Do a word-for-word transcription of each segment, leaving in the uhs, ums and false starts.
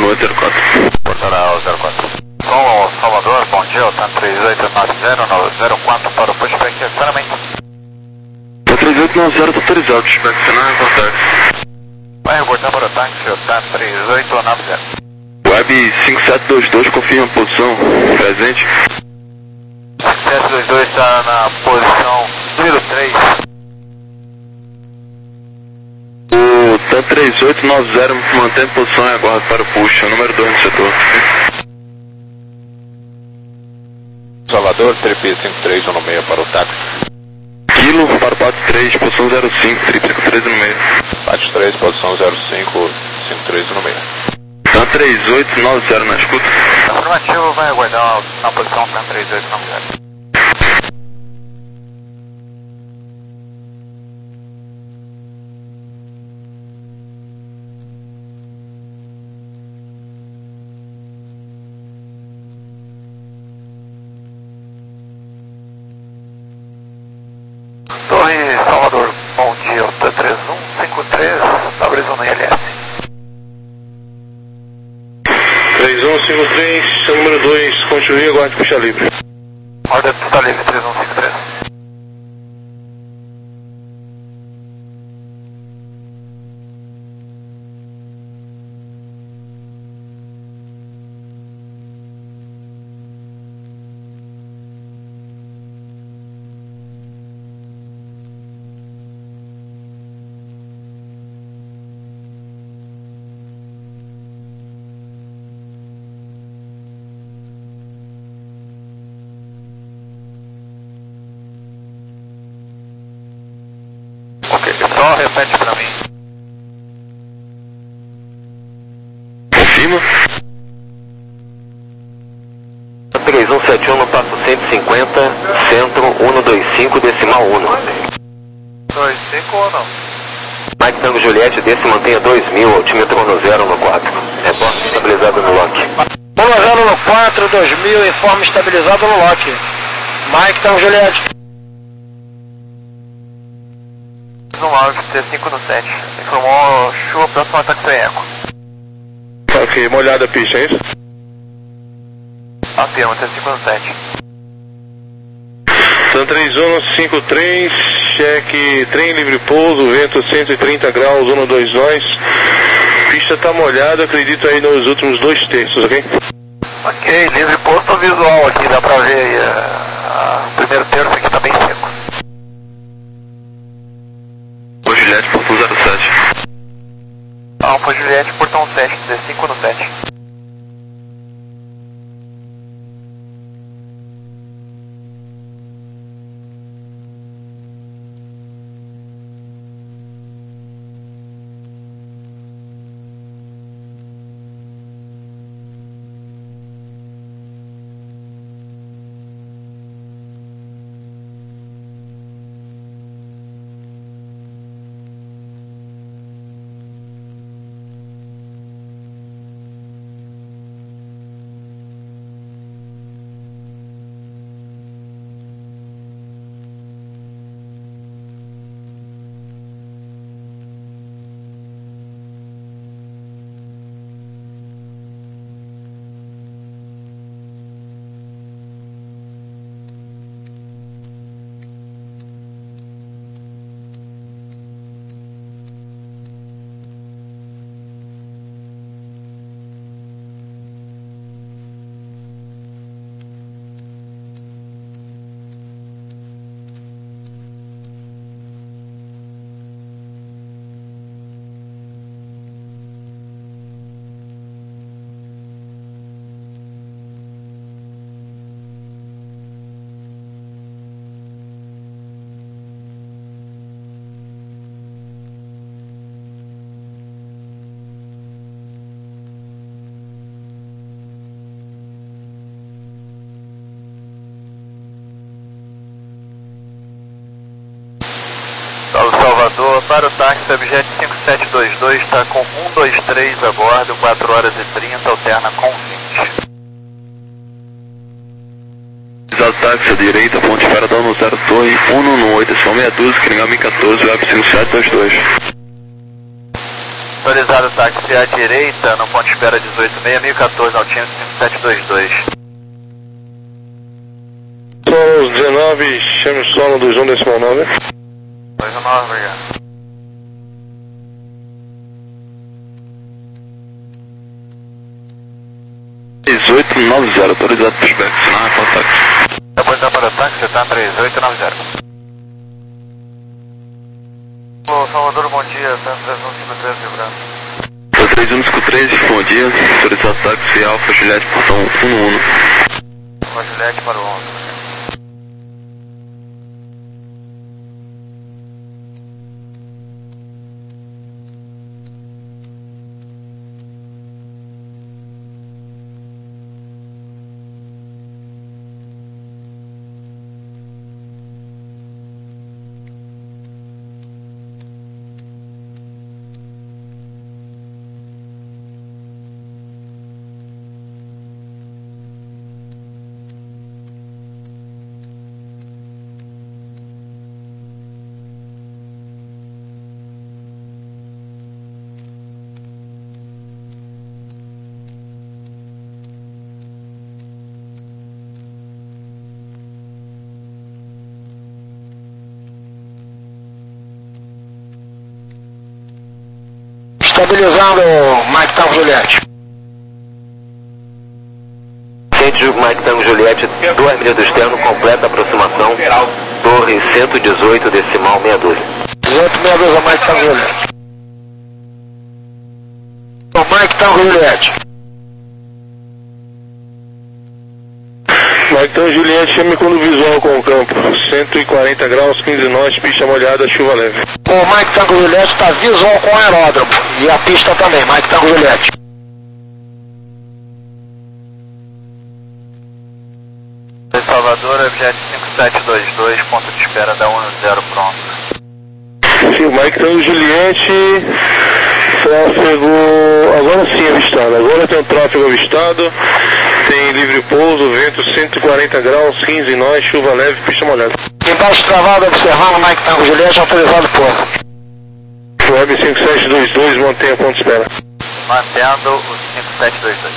oito zero quatro. Portará zero quatro. Som Salvador, bom dia, o T A M três oito nove zero no zero quatro para o pushback acionamento. T A M três oito nove zero está autorizado, pushback acionamento, contato. Vai reportar para o táxi, o T A M três oito nove zero. Web cinco sete dois dois, confirma a posição, presente. cinco sete dois dois está na posição número três. O T A M três oito nove zero mantém posição e aguarda para o push, é o número dois no setor. Salvador, T P cinco três um seis para o táxi. Kilo para o P A T três, posição zero cinco, três cinco três um seis. P A T três, posição zero cinco, cinco três um seis. T A M três oito nove zero na escuta. Afirmativo, vai aguardar na posição T A M três oito nove zero. Torre Salvador, bom dia, o T três um cinco três, estabilizando I L S. três um cinco três, número dois, continue, aguarde puxa livre. Ordem está livre, três um cinco três. Ok, só repete pra mim. Confirma. três um sete um no passo cento e cinquenta, centro cento e vinte e cinco, decimal um. dois cinco ou não? Mike Tango Juliette, desse mantenha dois mil, altímetro no zero no quatro. Reporte estabilizado no lock. um zero no quatro, dois mil, informe estabilizado no lock. Mike Tango Juliette. No nove, T cinco no sete. Informou chuva próximo ao táxi Eco. Ok, molhada a pista, é isso? Afirma, T cinco no sete. T A M três um cinco três, cheque, trem livre pouso, vento cento e trinta graus, um dois nós. Pista tá molhada, acredito aí nos últimos dois terços, ok? Ok, livre posto visual aqui, dá pra ver aí. A, a primeiro terço aqui tá bem seco. O Juliette, portão zero sete. Alfa Juliette, portão sete, T cinco no sete. Salvador, para o táxi Objet cinco sete dois dois, está com um dois três a bordo, quatro horas e trinta, alterna com vinte. Exato, táxi à direita, ponte para dono zero torre, um no oito, são meia dúzia, Kringami quatorze, web cinco sete dois dois. Autorizado o táxi à direita, no ponto de espera dezoito seis, mil e quatorze, altímetro cinco sete dois dois. Solo dezenove, chame o solo dois um decimal nove. dois um nove, obrigado. dezoito noventa, autorizado pushback, sinal contato. Depois para o táxi, está três oito nove zero. Alô, Salvador, bom dia, está três um cinco três, Rio Branco. três um cinco três, bom dia, autorizado táxi Alfa Juliette, portão um um um. Alfa Juliette para o onze. Estabilizando Mike Tango Juliette. Ciente de Mike Tango Juliette, duas milhas do externo, completa aproximação, torre cento e dezoito, decimal meia dúzia. dezoito meia dúzia, Mike Tango Juliette. O Mike Tango Juliette. Mike Tango Juliette, chame quando visual com o campo. cento e quarenta graus, quinze nós, pista molhada, chuva leve. O Mike Tango Juliette está visual com o aeródromo. E a pista também, Mike Tango Juliette. Salvador, objeto cinco sete dois dois, ponto de espera da um zero pronto. Sim, o Mike Tango Juliette, tráfego, agora sim avistado, agora tem um tráfego avistado, tem livre pouso, vento cento e quarenta graus, quinze nós, chuva leve, pista molhada. Embaixo travado, observando Mike Tango Juliette, autorizado por Web cinco sete dois dois, mantenha ponto de espera. Mantendo o cinco sete dois dois.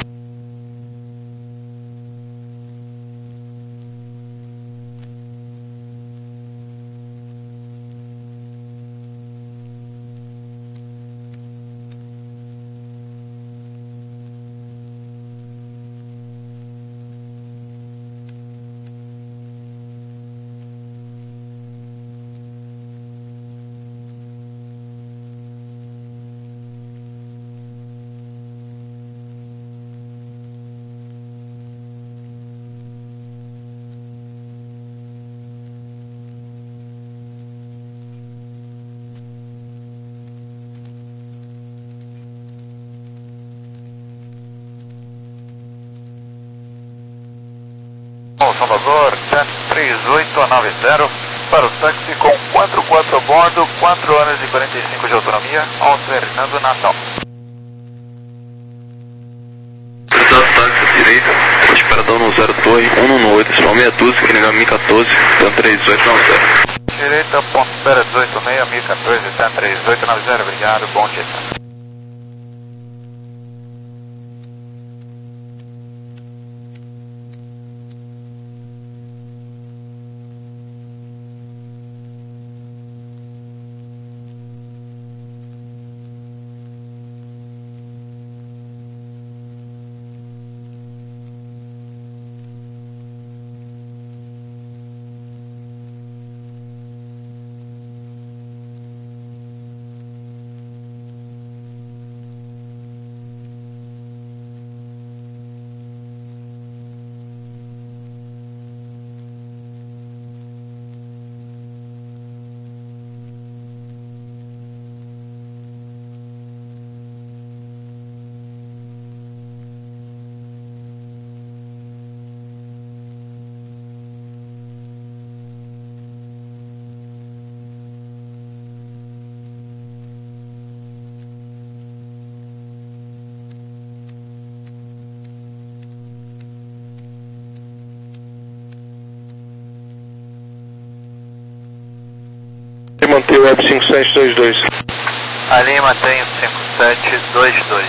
Salvador, três oito nove zero, para o táxi com quatro quatro a bordo, quatro horas e quarenta e cinco de autonomia, Alto Hernando, Natal. Autorizado táxi à direita, espera da um zero torre, um um oito, decimal meia dúzia, que nega mil e quatorze, três oito nove zero. Direita, ponto de espera dezoito seis, mil e quatorze, três oito nove zero, obrigado, bom dia. Manter o Web cinco sete dois dois. Ali mantenho cinco sete dois dois.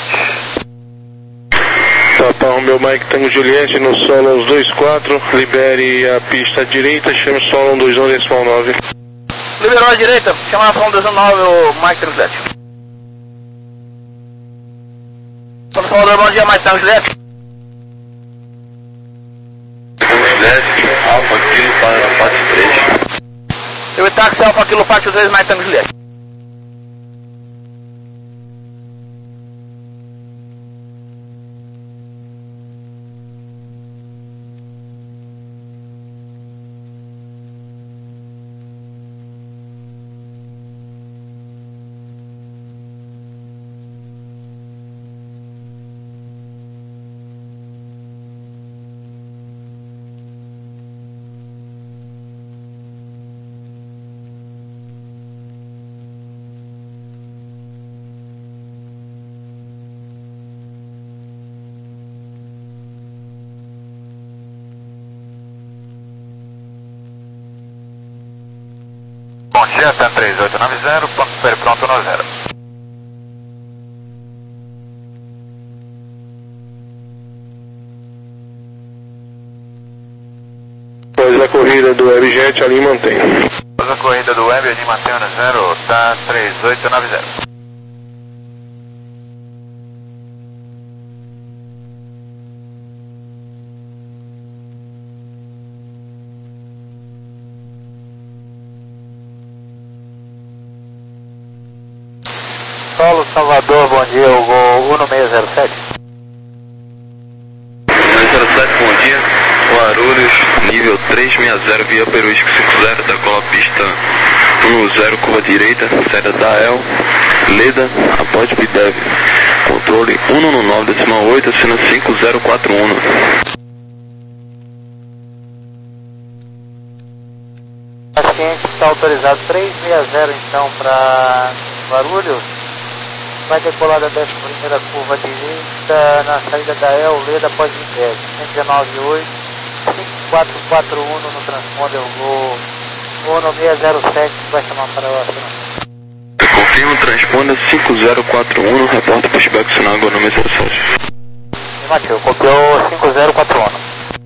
Papa Romeo Mike Tango Juliette no solo uns dois quatro, libere a pista à direita, chame solo um dois um decimal nove. Liberou à direita, chama a solo um dois um nove o Mike Tango Juliette. Solo Salvador, bom dia, Mike Tango Juliette. Juliette, Alfa Kilo para Pátio três. Eu táxi Alfa Kilo Pátio três, Mike Tango Juliette. Bom dia, T A M três oito nove zero, ponto super pronto no zero. Após a corrida do Webjet, ali mantém. Após a corrida do Web, ali mantenho no zero, T A M três oito nove zero. Solo Salvador, bom dia, o gol um seis zero sete. seis zero sete, bom dia. Guarulhos, nível trezentos e sessenta, via Peruísco cinco zero, decola pista um zero, curva direita, saída da E L, Leda, após Bidev. Controle um nove decimal oito, assina cinco zero quatro um. Paciente está autorizado trezentos e sessenta então para Guarulhos. Vai decolar da décima primeira curva direita na saída da E L, Leda após Bidev. cento e dezenove oito, cinco quatro quatro um no transponder, eu vou um seis zero sete, vai chamar para o acionamento. Confirma o transponder cinco zero quatro um, reporta pushback sinal agora no zero sete. Afirmativo, copiou cinco zero quatro um.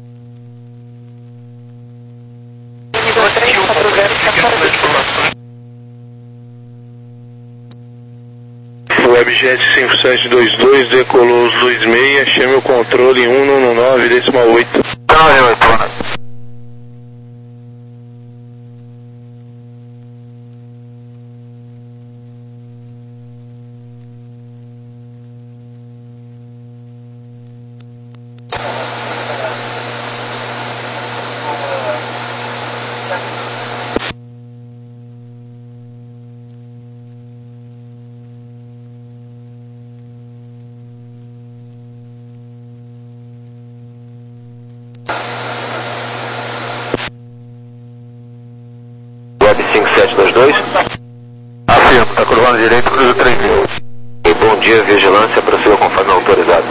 O Webjet cinco sete dois dois decolou os dois seis, chame o controle um nove decimal oito. cinco sete dois dois. Afirmo, está curvando direito, cruza três mil. E bom dia, vigilância, prossiga conforme autorizado.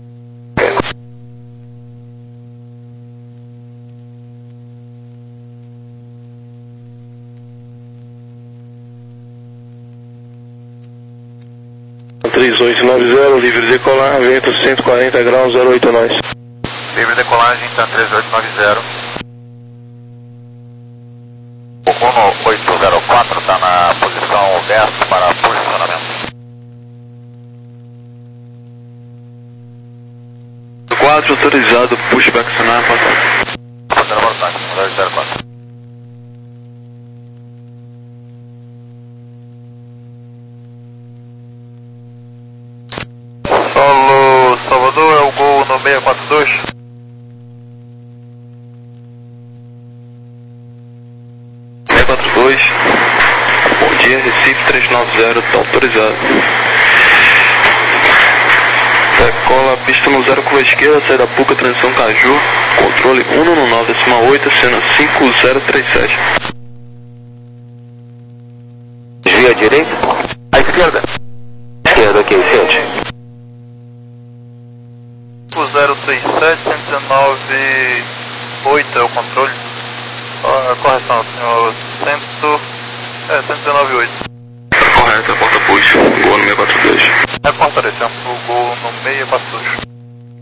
três oito nove zero, livre decolar, vento cento e quarenta graus, zero oito nós. Livre decolagem, T A M três oito nove zero. O um oito zero quatro está na posição verso para posicionamento. quatro autorizado, pushback sinal, passado. Fazendo abortagem, um zero quatro. Solo Salvador, é o gol no seis quatro dois. seis quatro dois, bom dia, Recife trezentos e noventa, está autorizado. Decola a pista no zero, curva esquerda, saída Puca, transição Caju, controle um nove decimal oito, cena cinco zero três sete. Desvia à direita? À esquerda. Esquerda, ok, sete. cinco zero três sete, cento e dezenove oito é o controle. Ah, correção, senhor. cem, é, cento e dezenove oito. Correto. correta, porta push, gol no seis quatro dois. Reporta descendo pro gol no seis quatro dois.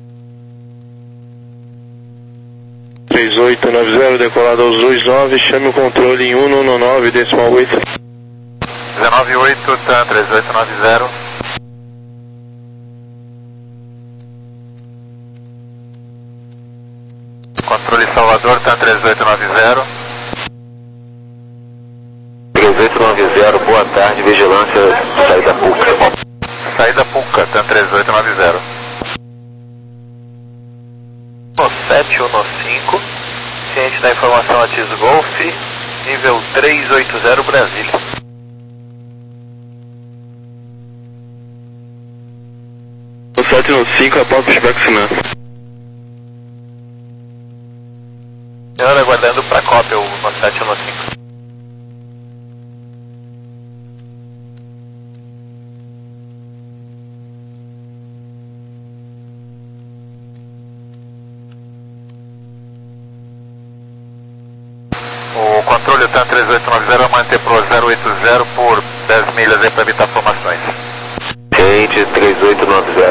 três oito nove zero, decolado aos dois nove, chame o controle em um um nove, decimal oito. dezenove oito, TAM três oito nove zero. Controle Salvador, TAM três oito nove zero. três oito nove zero, boa tarde, vigilância, saída Puca. Saída Puca, TAM três oito nove zero. No sete um cinco, ciente da informação Atis Golf, nível três oito zero Brasília. No sete um cinco, reporta pushback Sinan. Senhor, aguardando para cópia o no sete um cinco. O controle TAM três oito nove zero vai manter pro zero oito zero por dez milhas aí para evitar formações. Ciente três oito nove zero.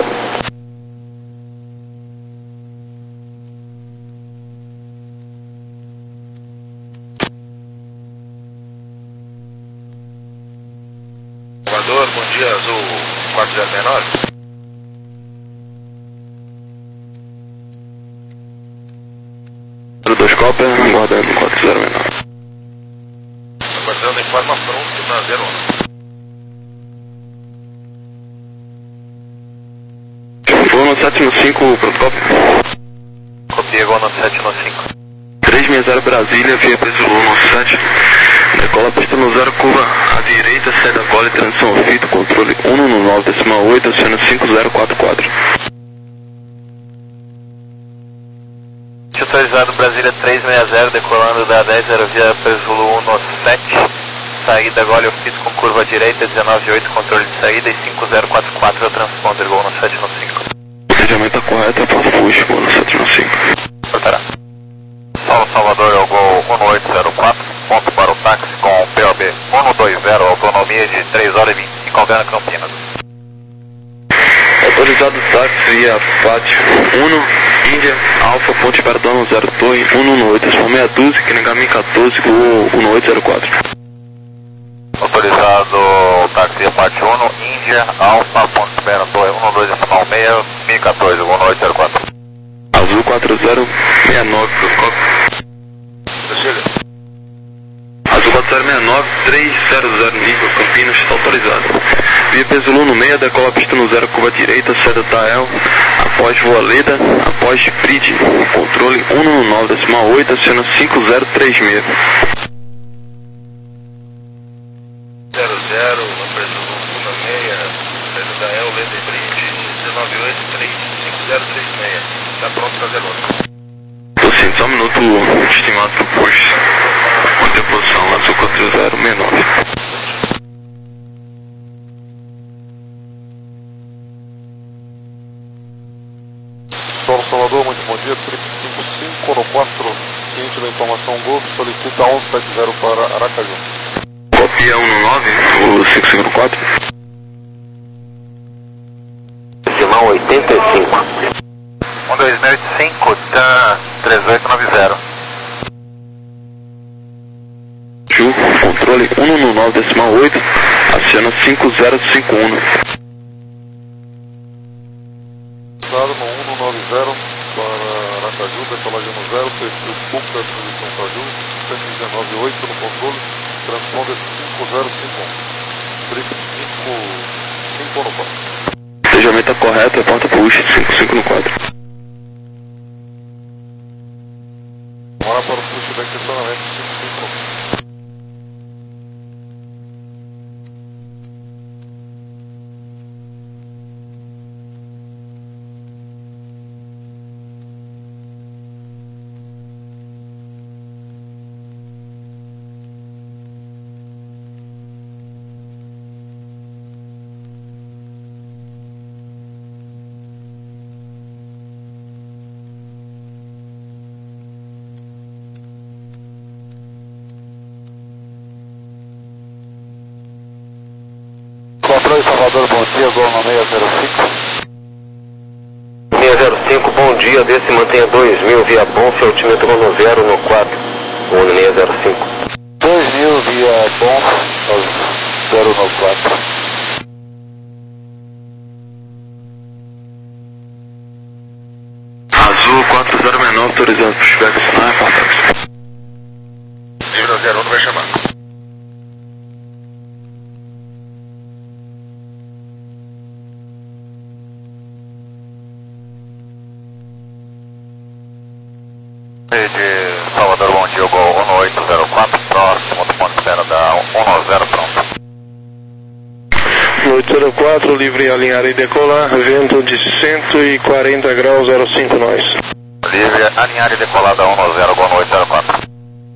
Salvador, bom dia, Azul quatro zero seis nove. dois cópia, aguardando quatro zero seis nove. Aguardando em forma pronto na zero um. Vou no sete um cinco, pronto cópia. Copiei gol no sete um cinco. três seis zero Brasília, via preso no sete. Decola pista no zero, curva à direita, sai da cola e transição ao fito, controle um um nove, decimal oito, aciona cinco zero quatro quatro. Autorizado Brasília três seis zero, decolando da dez zero via Presulo um no sete. Saída Gole Fito com curva à direita, dezenove oito, controle de saída e cinco zero quatro quatro é o transponder, gol no sete um cinco. O procedimento está correto, é porta push, gol no sete um cinco. Portará. Solo Salvador é o gol um oito zero quatro, ponto para o táxi com P O B um dois zero, autonomia de três horas e vinte e cinco, Algana Campinas. Autorizado táxi via Pátio um, Índia, Alfa, ponte para dono zero Torre, um um oito, meia dúzia, Kinegami quatorze, gol um oito zero quatro. Autorizado táxi via Pátio um, Índia, Alfa, ponte para Torre um dois decimal seis, mil e quatorze, gol um oito zero quatro. Azul quatro zero seis nove, Proscópio. Brasília. Azul quatro zero seis nove, três zero zero nível, Campinas, autorizado. Via Pesulum no meio, decola a pista no zero, curva direita, saída Tael, após Voa Leda, após Bridge, controle um um nove, decimal oito, aciona cinco zero três seis. zero zero, Presulo um na meia, saída Tael, Leda e Bridge, dezenove oito, três cinco zero três seis. Está pronto para zero outro. Tô sim, só um minuto estimado pro push. Manter a posição, Azul quatro zero seis nove. Solo Salvador, muito bom dia, três cinco cinco no quatro, ciente da informação Golf, solicita um sete zero para Aracaju. Copia um no nove, o cinco cinco quatro. Decimal oitenta e cinco. um dois seis cinco, TAM três oito nove zero. Ju, controle um um nove, decimal oito, aciona cinco zero cinco um. Dado no um um nove zero para Aracaju, decolagem no zero, perfil Puca, posição Caju, cento e dezenove oito no controle, transponder cinco zero cinco um. Brief cinco cinco no quatro. O procedimento está correto, é porta push, cinco cinco no quatro. Bora para o pushback estacionamento cinco cinco um. Salvador, bom dia, gol no seis zero cinco. seis zero cinco, bom dia, desse mantenha dois mil via Bonf, altímetro no zero no quatro, gol no seis zero cinco. dois mil via Bonf, zero no quatro. Azul quatro zero menor, autorizando para o Spec Sinai, Portax. Nível zero um vai chamar. De Salvador, bom dia, gol um oito zero quatro, próximo do ponto zero da um zero, pronto. oito zero quatro, livre alinhar e decolar, vento de cento e quarenta graus, zero cinco nós. Livre alinhar e decolar da um zero, gol no oito zero quatro.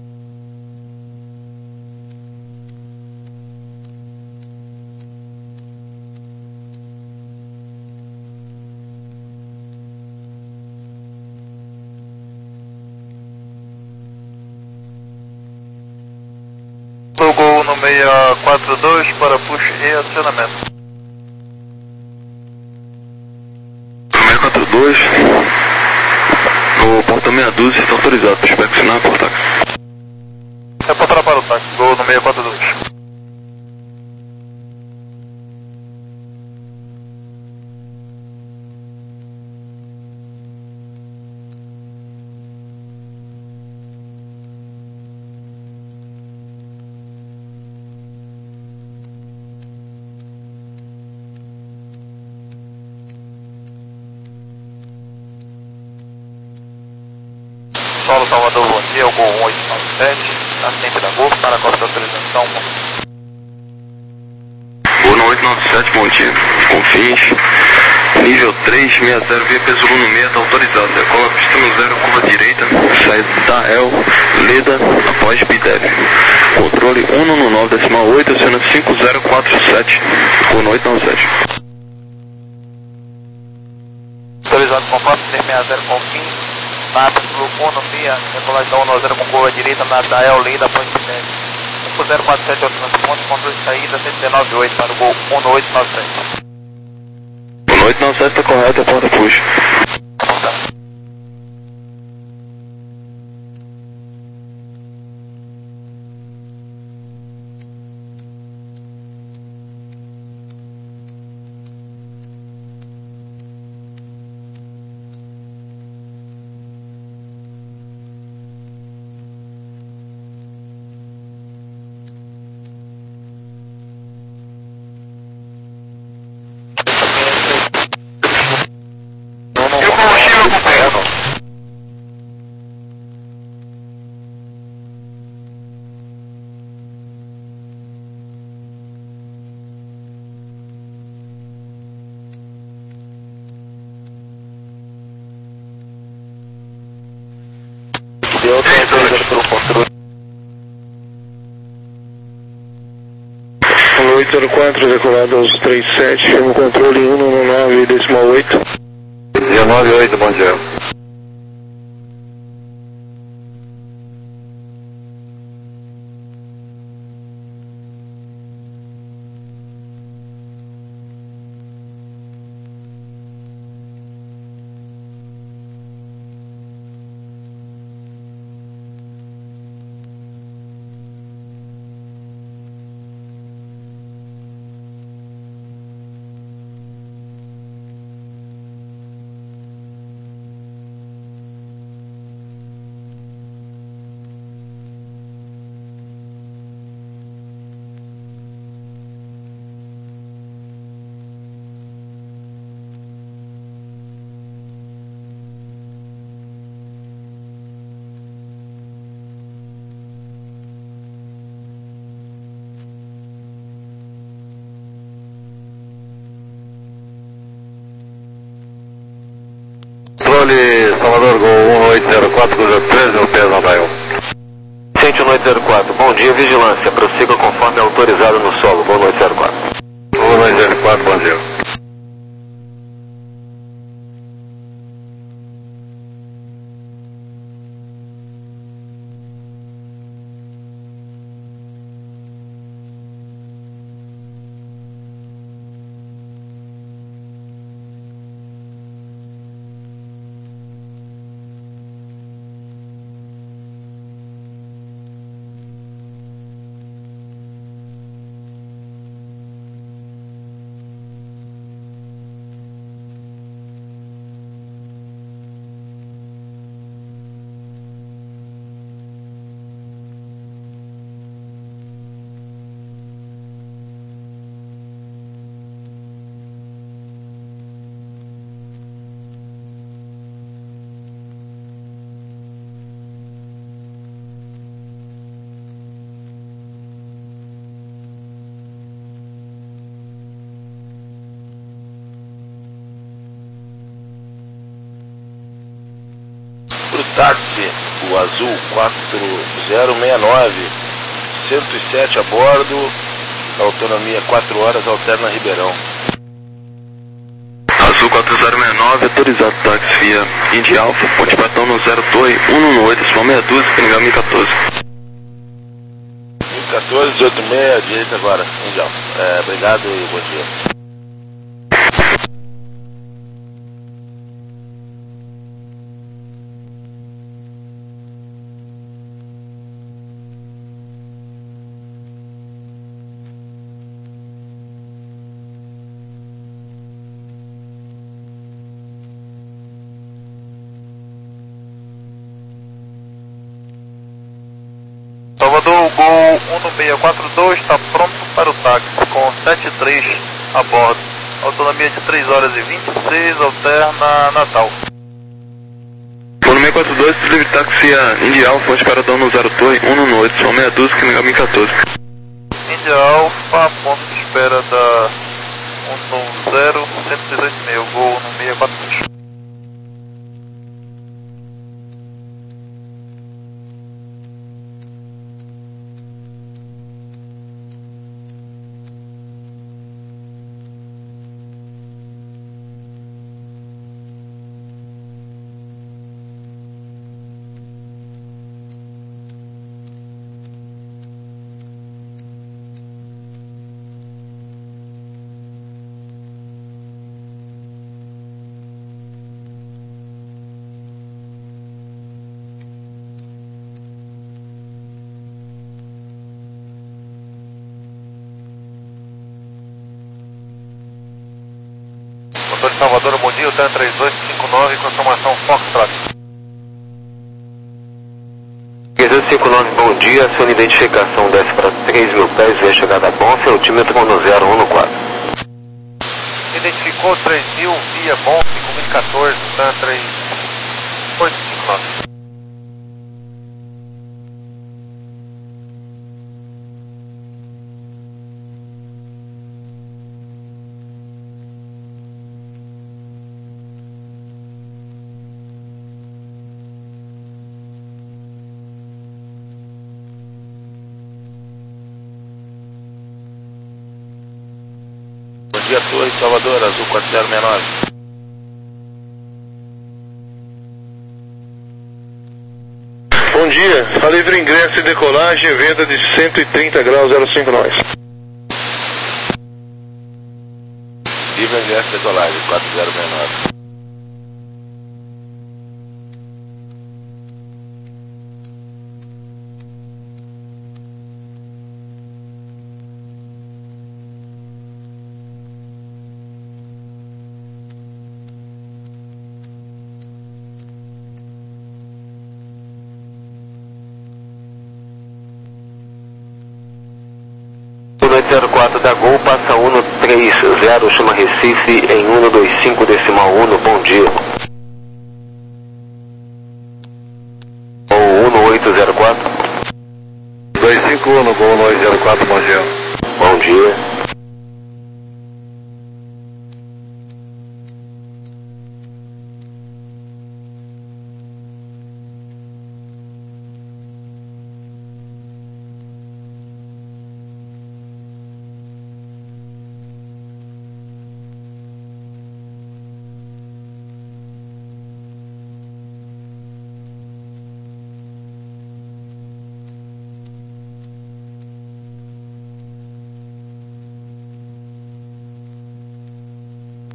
Gol no seis quatro dois para push e acionamento. seis quatro dois, o porta meia dúzia está autorizado para o Spec Sinai, Portax. Reportar para o táxi, gol no seis quatro dois. Solo Salvador, bom dia, o gol um oito nove sete, assistente da Golf, para a costa de autorização. Gol no oito nove sete, bom dia. Confins. Nível três seis zero, via peso no meio, está autorizado. Decola pista no zero, curva direita, saída da El, Leda, após B D E V. Controle um no nove decimal oito, cena cinco zero quatro sete. Gol no oito nove sete. Autorizado com passo seis seis zero Confins. Na economia, decolagem da um zero com curva direita, na da El, Leda, após B D E V. cinco zero quatro sete é o transporte, controle de saída cento e dezenove oito para o gol um oito nove sete. O oito nove sete está correto, a porta puxa. Deu autorizado para o controle. oito zero quatro, decolado aos três sete, chama o controle um no nove decimal oito. dezenove oito, bom dia. Controle Salvador, gol um oito zero quatro, cruzeiro treze, no peso Andail. Cente um oito zero quatro, bom dia, vigilância, prossiga conforme autorizado no solo, gol oito zero quatro. Gol oito zero quatro, bom dia. táxi, o azul quatro zero seis nove, cento e sete a bordo, autonomia quatro horas, alterna Ribeirão. Azul quatro zero seis nove, autorizado táxi via Indy Alpha, ponte Patão no zero Torre, cento e dezenove, decimal meia dúzia, Senegal mil e quatorze. mil e quatorze, dezoito e seis, direita agora, Indy Alpha. É, obrigado e bom dia. Salvador, Gol um seis quatro dois está pronto para o táxi, com sete três a bordo. Autonomia de três horas e vinte e seis, alterna Natal. Gol seis quatro dois, livre táxi via Indy Alpha, ponte Paradão no zero Torre, cento e dezenove, decimal meia dúzia, Senegal mil e quatorze. Indy Alpha, ponto de espera da cento e nove, cento e dezoito e meio, Gol seis quatro dois. Motor de Salvador, bom dia, o T três dois cinco nove, confirmação Foxtrot. três dois cinco nove, bom dia, sua identificação desce para três mil pés, via chegada bom, seu altímetro no zero um quatro. Identificou três mil, via bom, cinco mil e quatorze, T três oito cinco nove. Bom dia, Torre, Salvador, azul quatro zero seis nove. Bom dia, a livre ingresso e decolagem, venda de cento e trinta graus, zero cinco nós. Livre ingresso e decolagem, quatro zero seis nove. zero quatro da Gol, passa um três zero, chama Recife em cento e vinte e cinco decimal um, bom dia. Ou um oito zero quatro. dois cinco um, Gol nove zero quatro, bom dia. Bom dia.